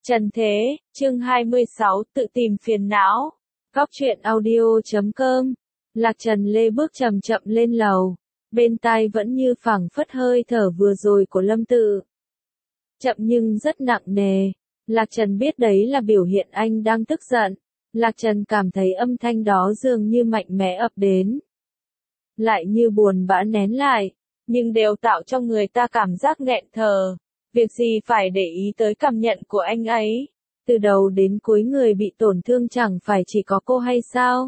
Trần Thế, chương 26, tự tìm phiền não. Góc truyện audio.com. Lạc Trần Lê bước chậm chậm lên lầu. Bên tai vẫn như phảng phất hơi thở vừa rồi của Lâm Tự. Chậm nhưng rất nặng nề. Lạc Trần biết đấy là biểu hiện anh đang tức giận. Lạc Trần cảm thấy âm thanh đó dường như mạnh mẽ ập đến. Lại như buồn bã nén lại, nhưng đều tạo cho người ta cảm giác nghẹn thở. Việc gì phải để ý tới cảm nhận của anh ấy? Từ đầu đến cuối người bị tổn thương chẳng phải chỉ có cô hay sao?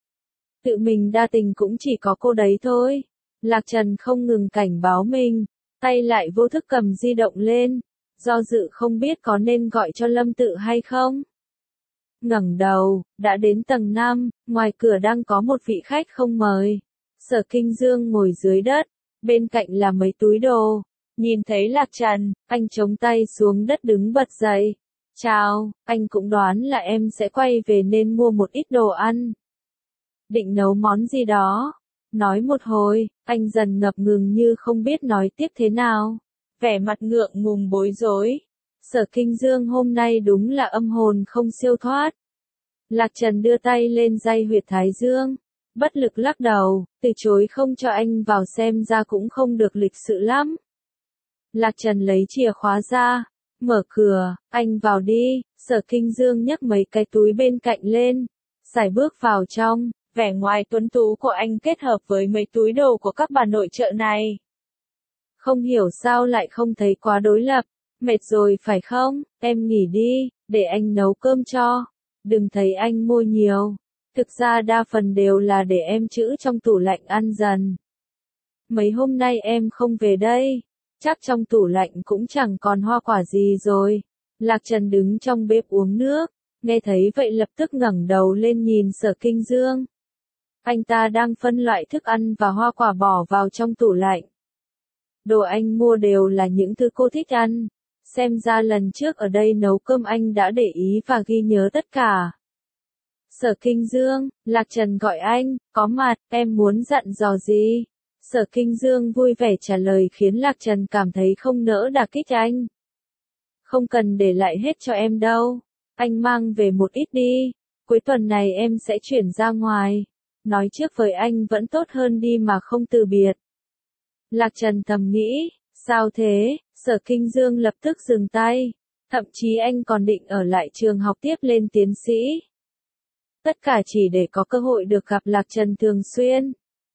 Tự mình đa tình cũng chỉ có cô đấy thôi. Lạc Trần không ngừng cảnh báo mình, tay lại vô thức cầm di động lên, do dự không biết có nên gọi cho Lâm Tự hay không. Ngẩng đầu, đã đến tầng 5, ngoài cửa đang có một vị khách không mời. Sở Kinh Dương ngồi dưới đất, bên cạnh là mấy túi đồ. Nhìn thấy Lạc Trần, anh chống tay xuống đất đứng bật dậy. Chào, anh cũng đoán là em sẽ quay về nên mua một ít đồ ăn. Định nấu món gì đó? Nói một hồi, anh dần ngập ngừng như không biết nói tiếp thế nào. Vẻ mặt ngượng ngùng bối rối. Sở Kinh Dương hôm nay đúng là âm hồn không siêu thoát. Lạc Trần đưa tay lên day huyệt thái dương. Bất lực lắc đầu, từ chối không cho anh vào xem ra cũng không được lịch sự lắm. Lạc Trần lấy chìa khóa ra, mở cửa, anh vào đi. Sở Kinh Dương nhấc mấy cái túi bên cạnh lên, sải bước vào trong, vẻ ngoài tuấn tú của anh kết hợp với mấy túi đồ của các bà nội trợ này. Không hiểu sao lại không thấy quá đối lập, mệt rồi phải không, em nghỉ đi, để anh nấu cơm cho, đừng thấy anh mua nhiều, thực ra đa phần đều là để em trữ trong tủ lạnh ăn dần. Mấy hôm nay em không về đây. Chắc trong tủ lạnh cũng chẳng còn hoa quả gì rồi. Lạc Trần đứng trong bếp uống nước, nghe thấy vậy lập tức ngẩng đầu lên nhìn Sở Kinh Dương. Anh ta đang phân loại thức ăn và hoa quả bỏ vào trong tủ lạnh. Đồ anh mua đều là những thứ cô thích ăn. Xem ra lần trước ở đây nấu cơm anh đã để ý và ghi nhớ tất cả. Sở Kinh Dương, Lạc Trần gọi anh, có mặt, em muốn dặn dò gì? Sở Kinh Dương vui vẻ trả lời khiến Lạc Trần cảm thấy không nỡ đả kích anh. Không cần để lại hết cho em đâu. Anh mang về một ít đi. Cuối tuần này em sẽ chuyển ra ngoài. Nói trước với anh vẫn tốt hơn đi mà không từ biệt. Lạc Trần thầm nghĩ, sao thế? Sở Kinh Dương lập tức dừng tay. Thậm chí anh còn định ở lại trường học tiếp lên tiến sĩ. Tất cả chỉ để có cơ hội được gặp Lạc Trần thường xuyên.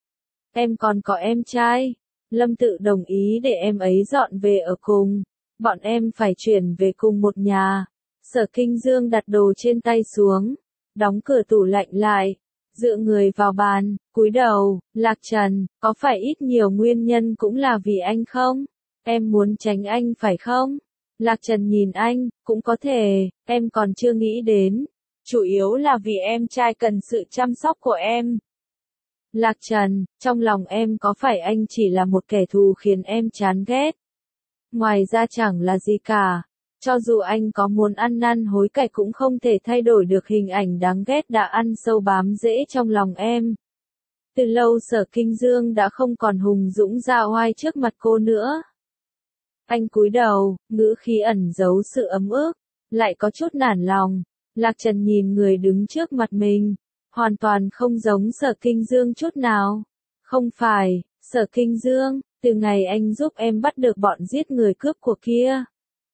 Em còn có em trai. Lâm Tự đồng ý để em ấy dọn về ở cùng. Bọn em phải chuyển về cùng một nhà. Sở Kinh Dương đặt đồ trên tay xuống. Đóng cửa tủ lạnh lại. Dựa người vào bàn, cúi đầu. Lạc Trần, có phải ít nhiều nguyên nhân cũng là vì anh không? Em muốn tránh anh phải không? Lạc Trần nhìn anh, cũng có thể, em còn chưa nghĩ đến. Chủ yếu là vì em trai cần sự chăm sóc của em. Lạc Trần, trong lòng em có phải anh chỉ là một kẻ thù khiến em chán ghét? Ngoài ra chẳng là gì cả. Cho dù anh có muốn ăn năn hối cải cũng không thể thay đổi được hình ảnh đáng ghét đã ăn sâu bám rễ trong lòng em. Từ lâu Sở Kinh Dương đã không còn hùng dũng ra oai trước mặt cô nữa. Anh cúi đầu, ngữ khí ẩn giấu sự ấm ức, lại có chút nản lòng. Lạc Trần nhìn người đứng trước mặt mình. Hoàn toàn không giống Sở Kinh Dương chút nào. Không phải, Sở Kinh Dương, từ ngày anh giúp em bắt được bọn giết người cướp của kia.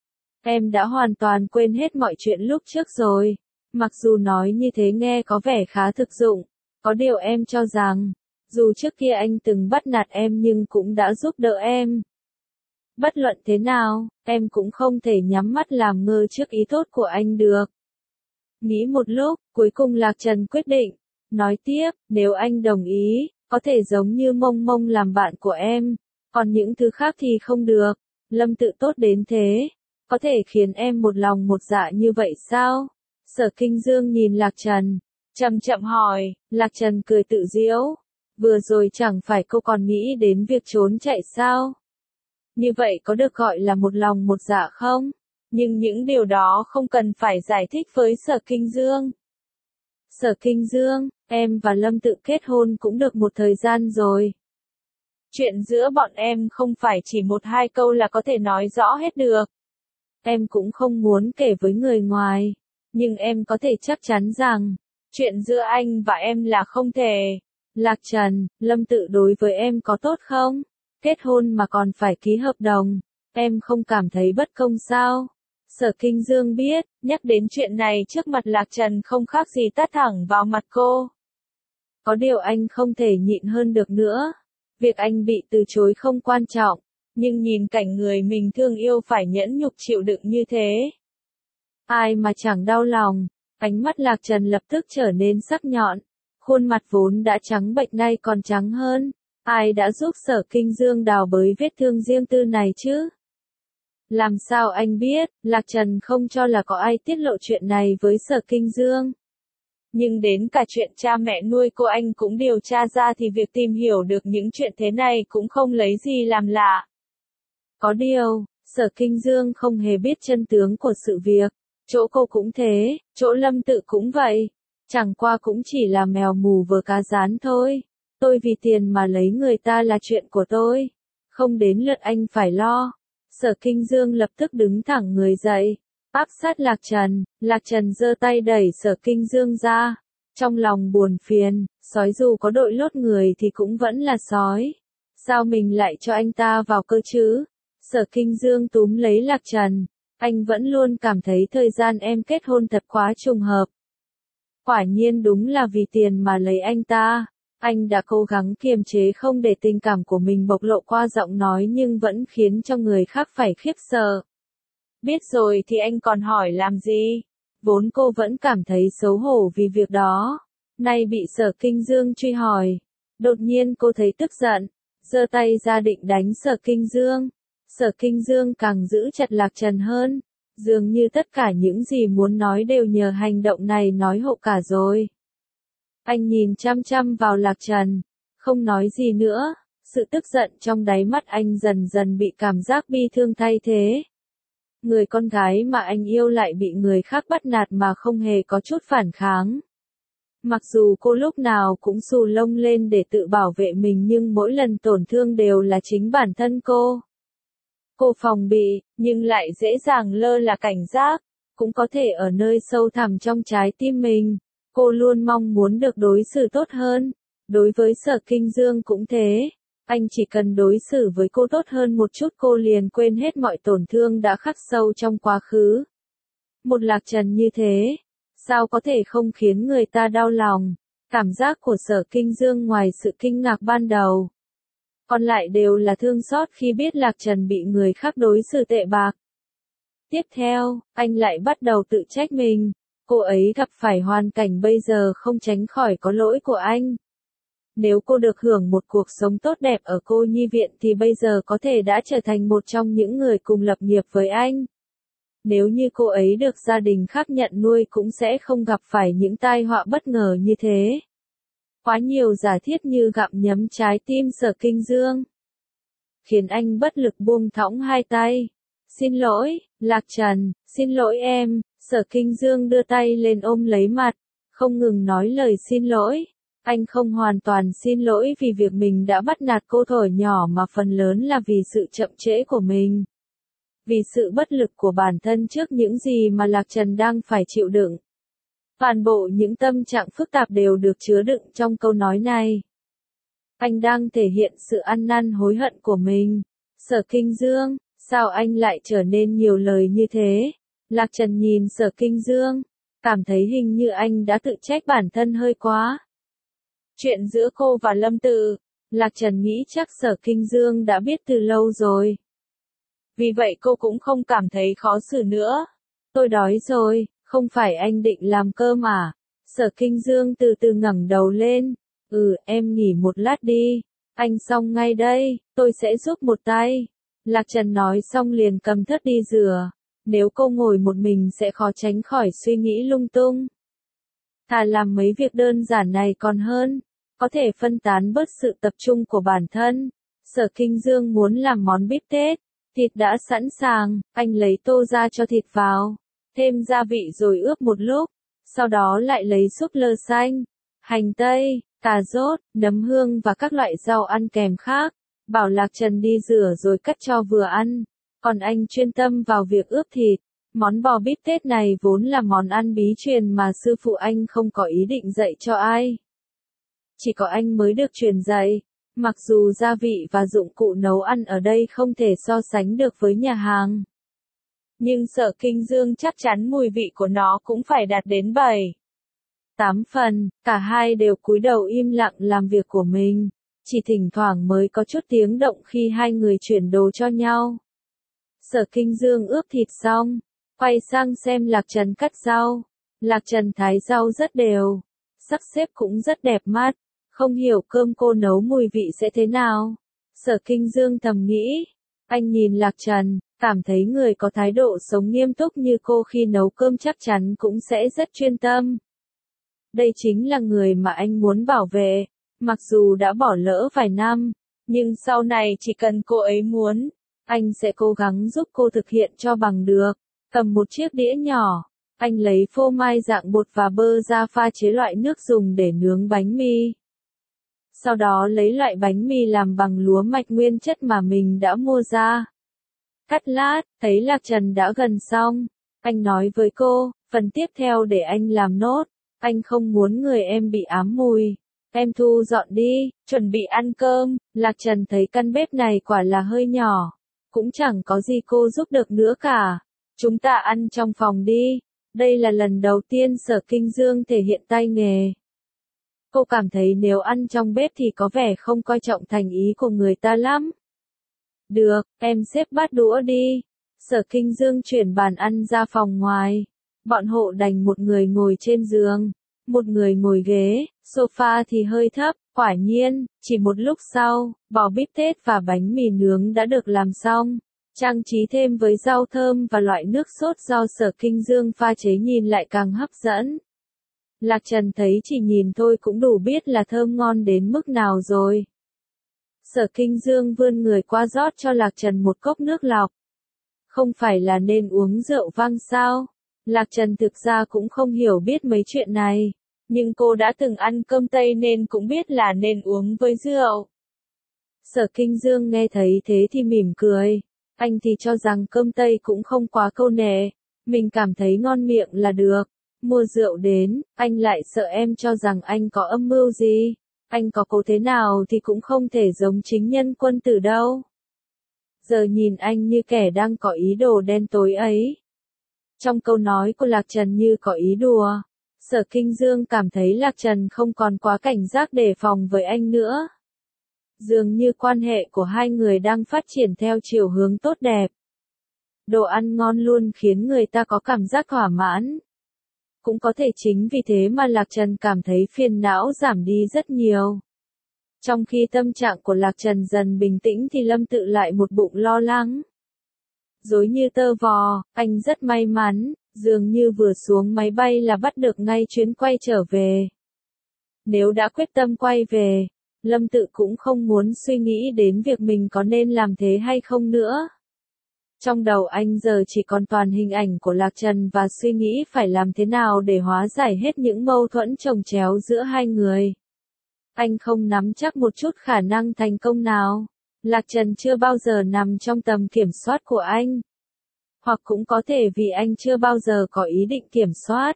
Em đã hoàn toàn quên hết mọi chuyện lúc trước rồi. Mặc dù nói như thế nghe có vẻ khá thực dụng. Có điều em cho rằng, dù trước kia anh từng bắt nạt em nhưng cũng đã giúp đỡ em. Bất luận thế nào, em cũng không thể nhắm mắt làm ngơ trước ý tốt của anh được. Nghĩ một lúc, cuối cùng Lạc Trần quyết định. Nói tiếp, nếu anh đồng ý, có thể giống như Mông Mông làm bạn của em. Còn những thứ khác thì không được. Lâm Tự tốt đến thế. Có thể khiến em một lòng một dạ như vậy sao? Sở Kinh Dương nhìn Lạc Trần. Chậm chậm hỏi. Lạc Trần cười tự giễu. Vừa rồi chẳng phải cô còn nghĩ đến việc trốn chạy sao? Như vậy có được gọi là một lòng một dạ không? Nhưng những điều đó không cần phải giải thích với Sở Kinh Dương. Sở Kinh Dương, em và Lâm Tự kết hôn cũng được một thời gian rồi. Chuyện giữa bọn em không phải chỉ một hai câu là có thể nói rõ hết được. em cũng không muốn kể với người ngoài. Nhưng em có thể chắc chắn rằng, chuyện giữa anh và em là không thể. Lạc Trần, Lâm Tự đối với em có tốt không? Kết hôn mà còn phải ký hợp đồng, em không cảm thấy bất công sao? Sở Kinh Dương biết, nhắc đến chuyện này trước mặt Lạc Trần không khác gì tát thẳng vào mặt cô. Có điều anh không thể nhịn hơn được nữa. Việc anh bị từ chối không quan trọng, nhưng nhìn cảnh người mình thương yêu phải nhẫn nhục chịu đựng như thế. Ai mà chẳng đau lòng, ánh mắt Lạc Trần lập tức trở nên sắc nhọn. Khuôn mặt vốn đã trắng bệch nay còn trắng hơn. Ai đã giúp Sở Kinh Dương đào bới vết thương riêng tư này chứ? Làm sao anh biết, Lạc Trần không cho là có ai tiết lộ chuyện này với Sở Kinh Dương. Nhưng đến cả chuyện cha mẹ nuôi cô anh cũng điều tra ra thì việc tìm hiểu được những chuyện thế này cũng không lấy gì làm lạ. Có điều, Sở Kinh Dương không hề biết chân tướng của sự việc. Chỗ cô cũng thế, chỗ Lâm Tự cũng vậy. Chẳng qua cũng chỉ là mèo mù vờ cá rán thôi. Tôi vì tiền mà lấy người ta là chuyện của tôi. Không đến lượt anh phải lo. Sở Kinh Dương lập tức đứng thẳng người dậy. Áp sát Lạc Trần giơ tay đẩy Sở Kinh Dương ra. Trong lòng buồn phiền, sói dù có đội lốt người thì cũng vẫn là sói. Sao mình lại cho anh ta vào cơ chứ? Sở Kinh Dương túm lấy Lạc Trần. Anh vẫn luôn cảm thấy thời gian em kết hôn thật quá trùng hợp. Quả nhiên đúng là vì tiền mà lấy anh ta. Anh đã cố gắng kiềm chế không để tình cảm của mình bộc lộ qua giọng nói nhưng vẫn khiến cho người khác phải khiếp sợ. Biết rồi thì anh còn hỏi làm gì? Vốn cô vẫn cảm thấy xấu hổ vì việc đó. Nay bị Sở Kinh Dương truy hỏi. Đột nhiên cô thấy tức giận. Giơ tay ra định đánh Sở Kinh Dương. Sở Kinh Dương càng giữ chặt Lạc Trần hơn. Dường như tất cả những gì muốn nói đều nhờ hành động này nói hộ cả rồi. Anh nhìn chăm chăm vào Lạc Trần. Không nói gì nữa. Sự tức giận trong đáy mắt anh dần dần bị cảm giác bi thương thay thế. Người con gái mà anh yêu lại bị người khác bắt nạt mà không hề có chút phản kháng. Mặc dù cô lúc nào cũng xù lông lên để tự bảo vệ mình nhưng mỗi lần tổn thương đều là chính bản thân cô. Cô phòng bị, nhưng lại dễ dàng lơ là cảnh giác, cũng có thể ở nơi sâu thẳm trong trái tim mình. Cô luôn mong muốn được đối xử tốt hơn. Đối với Sở Kinh Dương cũng thế. Anh chỉ cần đối xử với cô tốt hơn một chút cô liền quên hết mọi tổn thương đã khắc sâu trong quá khứ. Một Lạc Trần như thế, sao có thể không khiến người ta đau lòng? Cảm giác của Sở Kinh Dương ngoài sự kinh ngạc ban đầu. Còn lại đều là thương xót khi biết Lạc Trần bị người khác đối xử tệ bạc. Tiếp theo, anh lại bắt đầu tự trách mình. Cô ấy gặp phải hoàn cảnh bây giờ không tránh khỏi có lỗi của anh. Nếu cô được hưởng một cuộc sống tốt đẹp ở cô nhi viện thì bây giờ có thể đã trở thành một trong những người cùng lập nghiệp với anh. Nếu như cô ấy được gia đình khác nhận nuôi cũng sẽ không gặp phải những tai họa bất ngờ như thế. Quá nhiều giả thiết như gặm nhấm trái tim Sở Kinh Dương. Khiến anh bất lực buông thõng hai tay. Xin lỗi, Lạc Trần, xin lỗi em. Sở Kinh Dương đưa tay lên ôm lấy mặt, không ngừng nói lời xin lỗi. Anh không hoàn toàn xin lỗi vì việc mình đã bắt nạt cô thuở nhỏ mà phần lớn là vì sự chậm trễ của mình. Vì sự bất lực của bản thân trước những gì mà Lạc Trần đang phải chịu đựng. Toàn bộ những tâm trạng phức tạp đều được chứa đựng trong câu nói này. Anh đang thể hiện sự ăn năn hối hận của mình. Sở Kinh Dương, sao anh lại trở nên nhiều lời như thế? Lạc Trần nhìn Sở Kinh Dương, cảm thấy hình như anh đã tự trách bản thân hơi quá. Chuyện giữa cô và Lâm Tự, Lạc Trần nghĩ chắc Sở Kinh Dương đã biết từ lâu rồi. Vì vậy cô cũng không cảm thấy khó xử nữa. Tôi đói rồi, không phải anh định làm cơm à? Sở Kinh Dương từ từ ngẩng đầu lên. Em nghỉ một lát đi. Anh xong ngay đây, tôi sẽ giúp một tay. Lạc Trần nói xong liền cầm thớt đi rửa. Nếu cô ngồi một mình sẽ khó tránh khỏi suy nghĩ lung tung. Thà làm mấy việc đơn giản này còn hơn. Có thể phân tán bớt sự tập trung của bản thân. Sở Kinh Dương muốn làm món bít tết. Thịt đã sẵn sàng, anh lấy tô ra cho thịt vào. Thêm gia vị rồi ướp một lúc. Sau đó lại lấy súp lơ xanh, hành tây, cà rốt, nấm hương và các loại rau ăn kèm khác. Bảo Lạc Trần đi rửa rồi cắt cho vừa ăn. Còn anh chuyên tâm vào việc ướp thịt. Món bò bít tết này vốn là món ăn bí truyền mà sư phụ anh không có ý định dạy cho ai. Chỉ có anh mới được truyền dạy. Mặc dù gia vị và dụng cụ nấu ăn ở đây không thể so sánh được với nhà hàng. Nhưng Sở Kinh Dương chắc chắn mùi vị của nó cũng phải đạt đến 7, 8 phần, cả hai đều cúi đầu im lặng làm việc của mình. Chỉ thỉnh thoảng mới có chút tiếng động khi hai người chuyển đồ cho nhau. Sở Kinh Dương ướp thịt xong, quay sang xem Lạc Trần cắt rau. Lạc Trần thái rau rất đều, sắp xếp cũng rất đẹp mắt. Không hiểu cơm cô nấu mùi vị sẽ thế nào. Sở Kinh Dương thầm nghĩ. Anh nhìn Lạc Trần, cảm thấy người có thái độ sống nghiêm túc như cô khi nấu cơm chắc chắn cũng sẽ rất chuyên tâm. Đây chính là người mà anh muốn bảo vệ. Mặc dù đã bỏ lỡ vài năm, nhưng sau này chỉ cần cô ấy muốn, anh sẽ cố gắng giúp cô thực hiện cho bằng được. Cầm một chiếc đĩa nhỏ, anh lấy phô mai dạng bột và bơ ra pha chế loại nước dùng để nướng bánh mì. Sau đó lấy loại bánh mì làm bằng lúa mạch nguyên chất mà mình đã mua ra. Cắt lát, thấy Lạc Trần đã gần xong. Anh nói với cô, phần tiếp theo để anh làm nốt. Anh không muốn người em bị ám mùi. Em thu dọn đi, chuẩn bị ăn cơm. Lạc Trần thấy căn bếp này quả là hơi nhỏ. Cũng chẳng có gì cô giúp được nữa cả. Chúng ta ăn trong phòng đi. Đây là lần đầu tiên Sở Kinh Dương thể hiện tay nghề. Cô cảm thấy nếu ăn trong bếp thì có vẻ không coi trọng thành ý của người ta lắm. Được, em xếp bát đũa đi. Sở Kinh Dương chuyển bàn ăn ra phòng ngoài. Bọn hộ đành một người ngồi trên giường, một người ngồi ghế, sofa thì hơi thấp. Quả nhiên, chỉ một lúc sau, bò bít tết và bánh mì nướng đã được làm xong. Trang trí thêm với rau thơm và loại nước sốt do Sở Kinh Dương pha chế nhìn lại càng hấp dẫn. Lạc Trần thấy chỉ nhìn thôi cũng đủ biết là thơm ngon đến mức nào rồi. Sở Kinh Dương vươn người qua rót cho Lạc Trần một cốc nước lọc. Không phải là nên uống rượu vang sao? Lạc Trần thực ra cũng không hiểu biết mấy chuyện này. Nhưng cô đã từng ăn cơm Tây nên cũng biết là nên uống với rượu. Sở Kinh Dương nghe thấy thế thì mỉm cười. Anh thì cho rằng cơm Tây cũng không quá câu nệ. Mình cảm thấy ngon miệng là được. Mua rượu đến, anh lại sợ em cho rằng anh có âm mưu gì. Anh có cố thế nào thì cũng không thể giống chính nhân quân tử đâu. Giờ nhìn anh như kẻ đang có ý đồ đen tối ấy. Trong câu nói của Lạc Trần như có ý đùa. Sở Kinh Dương cảm thấy Lạc Trần không còn quá cảnh giác đề phòng với anh nữa. Dường như quan hệ của hai người đang phát triển theo chiều hướng tốt đẹp. Đồ ăn ngon luôn khiến người ta có cảm giác thỏa mãn. Cũng có thể chính vì thế mà Lạc Trần cảm thấy phiền não giảm đi rất nhiều. Trong khi tâm trạng của Lạc Trần dần bình tĩnh thì Lâm Tự lại một bụng lo lắng. Rối như tơ vò, anh rất may mắn, dường như vừa xuống máy bay là bắt được ngay chuyến quay trở về. Nếu đã quyết tâm quay về, Lâm Tự cũng không muốn suy nghĩ đến việc mình có nên làm thế hay không nữa. Trong đầu anh giờ chỉ còn toàn hình ảnh của Lạc Trần và suy nghĩ phải làm thế nào để hóa giải hết những mâu thuẫn chồng chéo giữa hai người. Anh không nắm chắc một chút khả năng thành công nào. Lạc Trần chưa bao giờ nằm trong tầm kiểm soát của anh. Hoặc cũng có thể vì anh chưa bao giờ có ý định kiểm soát.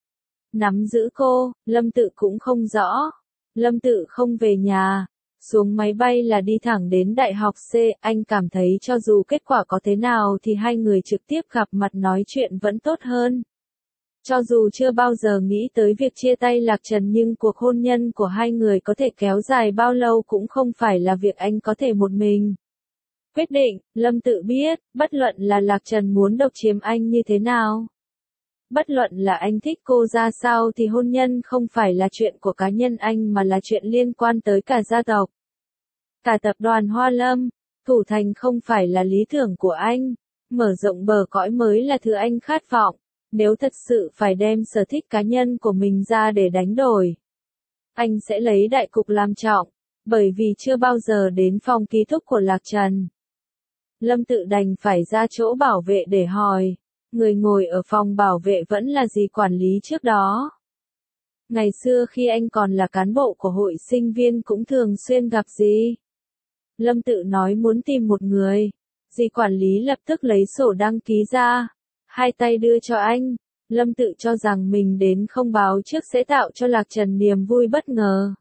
Nắm giữ cô, Lâm Tự cũng không rõ. Lâm Tự không về nhà. Xuống máy bay là đi thẳng đến Đại học C, anh cảm thấy cho dù kết quả có thế nào thì hai người trực tiếp gặp mặt nói chuyện vẫn tốt hơn. Cho dù chưa bao giờ nghĩ tới việc chia tay Lạc Trần nhưng cuộc hôn nhân của hai người có thể kéo dài bao lâu cũng không phải là việc anh có thể một mình quyết định. Lâm Tự biết, bất luận là Lạc Trần muốn độc chiếm anh như thế nào, bất luận là anh thích cô ra sao thì hôn nhân không phải là chuyện của cá nhân anh mà là chuyện liên quan tới cả gia tộc. Cả tập đoàn Hoa Lâm, thủ thành không phải là lý tưởng của anh, mở rộng bờ cõi mới là thứ anh khát vọng. Nếu thật sự phải đem sở thích cá nhân của mình ra để đánh đổi, anh sẽ lấy đại cục làm trọng, bởi vì chưa bao giờ đến phòng ký túc của Lạc Trần. Lâm Tự đành phải ra chỗ bảo vệ để hỏi. Người ngồi ở phòng bảo vệ vẫn là dì quản lý trước đó. Ngày xưa khi anh còn là cán bộ của hội sinh viên cũng thường xuyên gặp dì. Lâm Tự nói muốn tìm một người. Dì quản lý lập tức lấy sổ đăng ký ra, hai tay đưa cho anh. Lâm Tự cho rằng mình đến không báo trước sẽ tạo cho Lạc Trần niềm vui bất ngờ.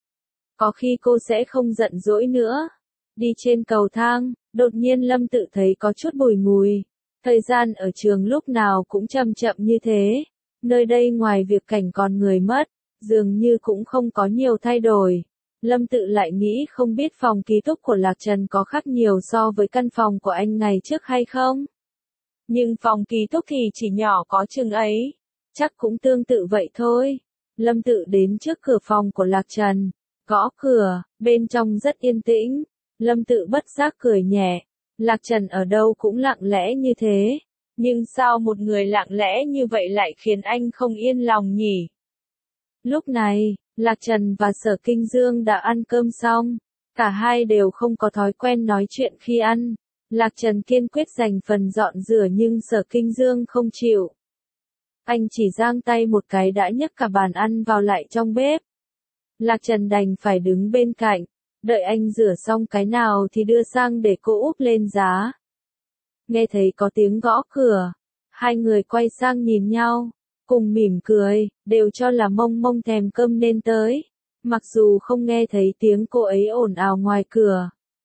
Có khi cô sẽ không giận dỗi nữa. Đi trên cầu thang, đột nhiên Lâm Tự thấy có chút bùi ngùi. Thời gian ở trường lúc nào cũng chậm chậm như thế. Nơi đây ngoài việc cảnh còn người mất, dường như cũng không có nhiều thay đổi. Lâm Tự lại nghĩ không biết phòng ký túc của Lạc Trần có khác nhiều so với căn phòng của anh ngày trước hay không. Nhưng phòng ký túc thì chỉ nhỏ có chừng ấy. Chắc cũng tương tự vậy thôi. Lâm Tự đến trước cửa phòng của Lạc Trần. Gõ cửa, bên trong rất yên tĩnh. Lâm Tự bất giác cười nhẹ. Lạc Trần ở đâu cũng lặng lẽ như thế. Nhưng sao một người lặng lẽ như vậy lại khiến anh không yên lòng nhỉ? Lúc này, Lạc Trần và Sở Kinh Dương đã ăn cơm xong. Cả hai đều không có thói quen nói chuyện khi ăn. Lạc Trần kiên quyết dành phần dọn rửa nhưng Sở Kinh Dương không chịu. Anh chỉ giang tay một cái đã nhấc cả bàn ăn vào lại trong bếp. Lạc Trần đành phải đứng bên cạnh, đợi anh rửa xong cái nào thì đưa sang để cô úp lên giá. Nghe thấy có tiếng gõ cửa, hai người quay sang nhìn nhau, cùng mỉm cười, đều cho là Mông Mông thèm cơm nên tới, mặc dù không nghe thấy tiếng cô ấy ồn ào ngoài cửa.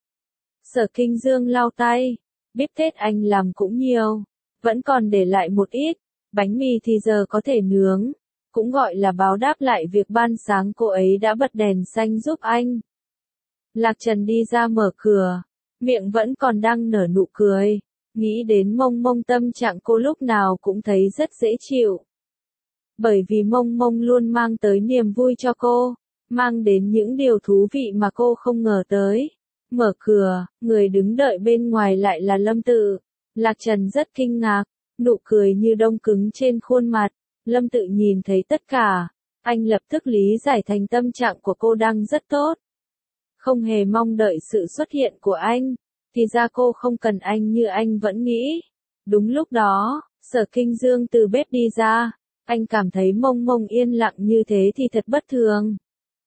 Sở Kinh Dương lau tay, bếp Tết anh làm cũng nhiều, vẫn còn để lại một ít, bánh mì thì giờ có thể nướng, cũng gọi là báo đáp lại việc ban sáng cô ấy đã bật đèn xanh giúp anh. Lạc Trần đi ra mở cửa, miệng vẫn còn đang nở nụ cười, nghĩ đến Mông Mông tâm trạng cô lúc nào cũng thấy rất dễ chịu. Bởi vì Mông Mông luôn mang tới niềm vui cho cô, mang đến những điều thú vị mà cô không ngờ tới. Mở cửa, người đứng đợi bên ngoài lại là Lâm Tự. Lạc Trần rất kinh ngạc, nụ cười như đông cứng trên khuôn mặt. Lâm Tự nhìn thấy tất cả, anh lập tức lý giải thành tâm trạng của cô đang rất tốt. Không hề mong đợi sự xuất hiện của anh, thì ra cô không cần anh như anh vẫn nghĩ. Đúng lúc đó, Sở Kinh Dương từ bếp đi ra, anh cảm thấy Mông Mông yên lặng như thế thì thật bất thường.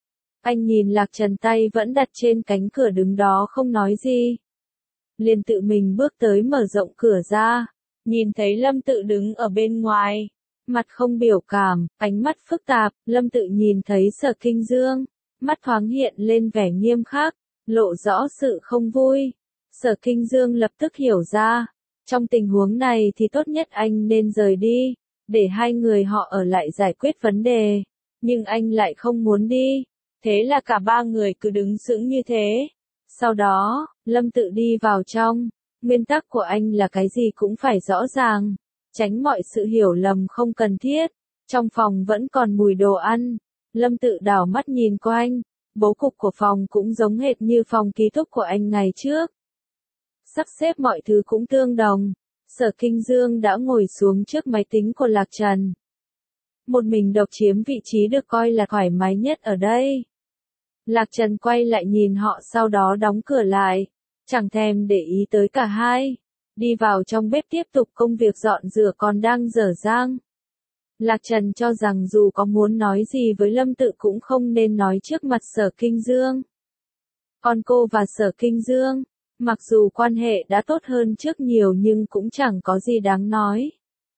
Anh nhìn Lạc Trần tay vẫn đặt trên cánh cửa đứng đó không nói gì. Liền tự mình bước tới mở rộng cửa ra, nhìn thấy Lâm Tự đứng ở bên ngoài. Mặt không biểu cảm, ánh mắt phức tạp, Lâm Tự nhìn thấy Sở Kinh Dương, mắt thoáng hiện lên vẻ nghiêm khắc, lộ rõ sự không vui. Sở Kinh Dương lập tức hiểu ra, trong tình huống này thì tốt nhất anh nên rời đi, để hai người họ ở lại giải quyết vấn đề. Nhưng anh lại không muốn đi, thế là cả ba người cứ đứng sững như thế. Sau đó, Lâm Tự đi vào trong, nguyên tắc của anh là cái gì cũng phải rõ ràng. Tránh mọi sự hiểu lầm không cần thiết. Trong phòng vẫn còn mùi đồ ăn. Lâm Tự đảo mắt nhìn quanh. Bố cục của phòng cũng giống hệt như phòng ký túc của anh ngày trước. Sắp xếp mọi thứ cũng tương đồng. Sở Kinh Dương đã ngồi xuống trước máy tính của Lạc Trần. Một mình độc chiếm vị trí được coi là thoải mái nhất ở đây. Lạc Trần quay lại nhìn họ sau đó đóng cửa lại. Chẳng thèm để ý tới cả hai. Đi vào trong bếp tiếp tục công việc dọn rửa còn đang dở dang. Lạc Trần cho rằng dù có muốn nói gì với Lâm Tự cũng không nên nói trước mặt Sở Kinh Dương. Còn cô và Sở Kinh Dương, mặc dù quan hệ đã tốt hơn trước nhiều nhưng cũng chẳng có gì đáng nói.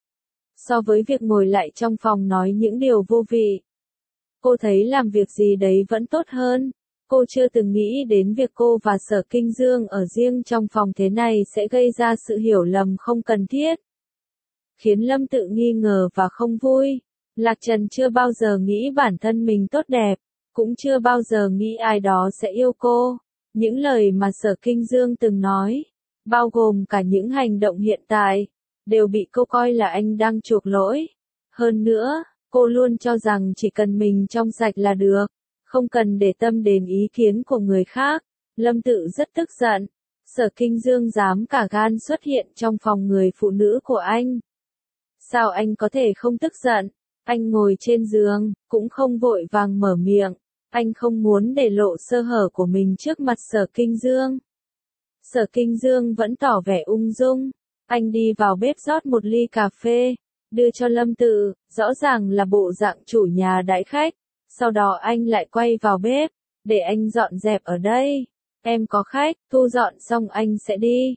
So với việc ngồi lại trong phòng nói những điều vô vị, cô thấy làm việc gì đấy vẫn tốt hơn. Cô chưa từng nghĩ đến việc cô và Sở Kinh Dương ở riêng trong phòng thế này sẽ gây ra sự hiểu lầm không cần thiết. Khiến Lâm Tự nghi ngờ và không vui. Lạc Trần chưa bao giờ nghĩ bản thân mình tốt đẹp, cũng chưa bao giờ nghĩ ai đó sẽ yêu cô. Những lời mà Sở Kinh Dương từng nói, bao gồm cả những hành động hiện tại, đều bị cô coi là anh đang chuộc lỗi. Hơn nữa, cô luôn cho rằng chỉ cần mình trong sạch là được. Không cần để tâm đến ý kiến của người khác. Lâm Tự rất tức giận. Sở Kinh Dương dám cả gan xuất hiện trong phòng người phụ nữ của anh. Sao anh có thể không tức giận? Anh ngồi trên giường, cũng không vội vàng mở miệng. Anh không muốn để lộ sơ hở của mình trước mặt Sở Kinh Dương. Sở Kinh Dương vẫn tỏ vẻ ung dung. Anh đi vào bếp rót một ly cà phê, đưa cho Lâm Tự, rõ ràng là bộ dạng chủ nhà đãi khách. Sau đó anh lại quay vào bếp, để anh dọn dẹp ở đây. Em có khách, thu dọn xong anh sẽ đi.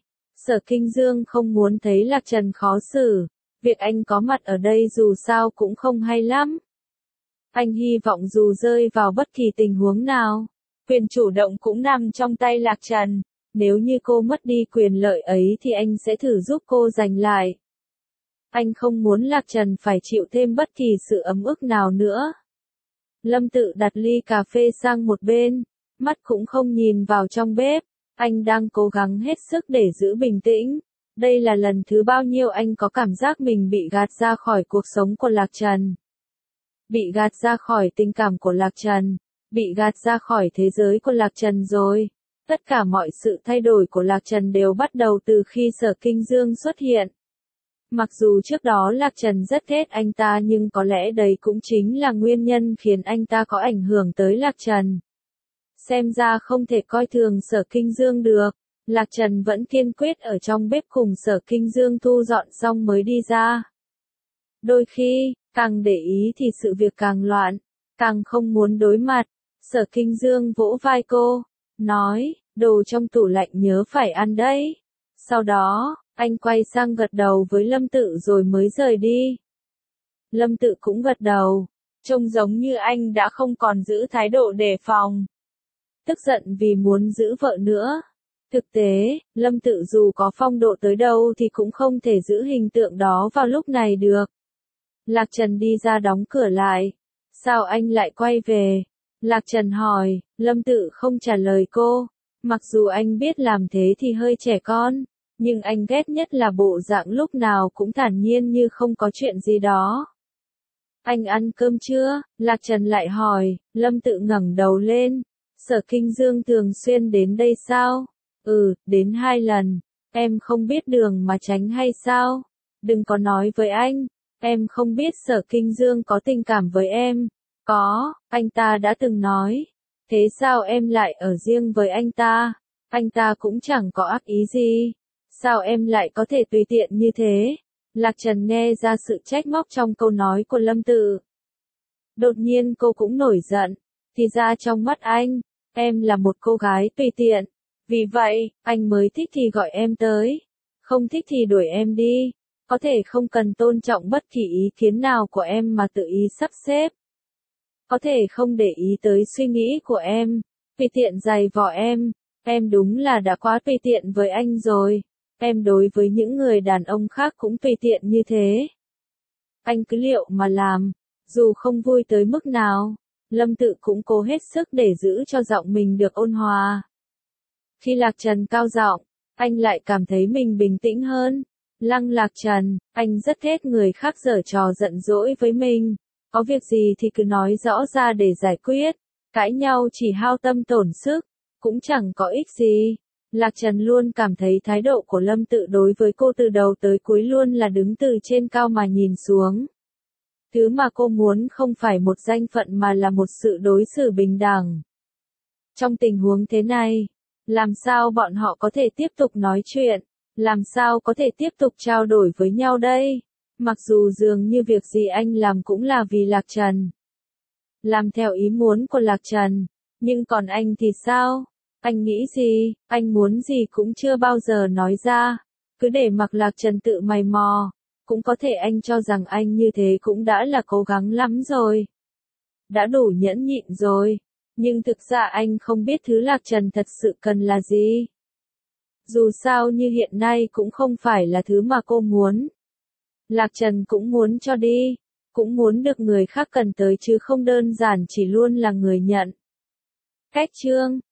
Sở Kinh Dương không muốn thấy Lạc Trần khó xử, việc anh có mặt ở đây dù sao cũng không hay lắm. Anh hy vọng dù rơi vào bất kỳ tình huống nào, quyền chủ động cũng nằm trong tay Lạc Trần. Nếu như cô mất đi quyền lợi ấy thì anh sẽ thử giúp cô giành lại. Anh không muốn Lạc Trần phải chịu thêm bất kỳ sự ấm ức nào nữa. Lâm Tự đặt ly cà phê sang một bên, mắt cũng không nhìn vào trong bếp. Anh đang cố gắng hết sức để giữ bình tĩnh. Đây là lần thứ bao nhiêu anh có cảm giác mình bị gạt ra khỏi cuộc sống của Lạc Trần. Bị gạt ra khỏi tình cảm của Lạc Trần. Bị gạt ra khỏi thế giới của Lạc Trần rồi. Tất cả mọi sự thay đổi của Lạc Trần đều bắt đầu từ khi Sở Kinh Dương xuất hiện. Mặc dù trước đó Lạc Trần rất ghét anh ta nhưng có lẽ đấy cũng chính là nguyên nhân khiến anh ta có ảnh hưởng tới Lạc Trần. Xem ra không thể coi thường Sở Kinh Dương được. Lạc Trần vẫn kiên quyết ở trong bếp cùng Sở Kinh Dương thu dọn xong mới đi ra. Đôi khi, càng để ý thì sự việc càng loạn, càng không muốn đối mặt. Sở Kinh Dương vỗ vai cô, nói, đồ trong tủ lạnh nhớ phải ăn đấy. Sau đó, anh quay sang gật đầu với Lâm Tự rồi mới rời đi. Lâm Tự cũng gật đầu, trông giống như anh đã không còn giữ thái độ đề phòng. Tức giận vì muốn giữ vợ nữa. Thực tế, Lâm Tự dù có phong độ tới đâu thì cũng không thể giữ hình tượng đó vào lúc này được. Lạc Trần đi ra đóng cửa lại. Sao anh lại quay về? Lạc Trần hỏi, Lâm Tự không trả lời cô. Mặc dù anh biết làm thế thì hơi trẻ con, nhưng anh ghét nhất là bộ dạng lúc nào cũng thản nhiên như không có chuyện gì đó. Anh ăn cơm chưa? Lạc Trần lại hỏi. Lâm Tự ngẩng đầu lên. Sở Kinh Dương thường xuyên đến đây sao? Đến 2 lần. Em không biết đường mà tránh hay sao? Đừng có nói với anh. Em không biết Sở Kinh Dương có tình cảm với em. Có, anh ta đã từng nói. Thế sao em lại ở riêng với anh ta? Anh ta cũng chẳng có ác ý gì. Sao em lại có thể tùy tiện như thế? Lạc Trần nghe ra sự trách móc trong câu nói của Lâm Tự. Đột nhiên cô cũng nổi giận. Thì ra trong mắt anh, em là một cô gái tùy tiện. Vì vậy, anh mới thích thì gọi em tới. Không thích thì đuổi em đi. Có thể không cần tôn trọng bất kỳ ý kiến nào của em mà tự ý sắp xếp. Có thể không để ý tới suy nghĩ của em. Tùy tiện giày vò em. Em đúng là đã quá tùy tiện với anh rồi. Em đối với những người đàn ông khác cũng tùy tiện như thế. Anh cứ liệu mà làm. Dù không vui tới mức nào, Lâm Tự cũng cố hết sức để giữ cho giọng mình được ôn hòa. Khi Lạc Trần cao giọng, anh lại cảm thấy mình bình tĩnh hơn. Lăng Lạc Trần, anh rất ghét người khác giở trò giận dỗi với mình. Có việc gì thì cứ nói rõ ra để giải quyết. Cãi nhau chỉ hao tâm tổn sức, cũng chẳng có ích gì. Lạc Trần luôn cảm thấy thái độ của Lâm Tự đối với cô từ đầu tới cuối luôn là đứng từ trên cao mà nhìn xuống. Thứ mà cô muốn không phải một danh phận mà là một sự đối xử bình đẳng. Trong tình huống thế này, làm sao bọn họ có thể tiếp tục nói chuyện? Làm sao có thể tiếp tục trao đổi với nhau đây? Mặc dù dường như việc gì anh làm cũng là vì Lạc Trần. Làm theo ý muốn của Lạc Trần. Nhưng còn anh thì sao? Anh nghĩ gì? Anh muốn gì cũng chưa bao giờ nói ra. Cứ để mặc Lạc Trần tự mày mò. Cũng có thể anh cho rằng anh như thế cũng đã là cố gắng lắm rồi. Đã đủ nhẫn nhịn rồi. Nhưng thực ra anh không biết thứ Lạc Trần thật sự cần là gì. Dù sao như hiện nay cũng không phải là thứ mà cô muốn. Lạc Trần cũng muốn cho đi. Cũng muốn được người khác cần tới chứ không đơn giản chỉ luôn là người nhận. Cách chương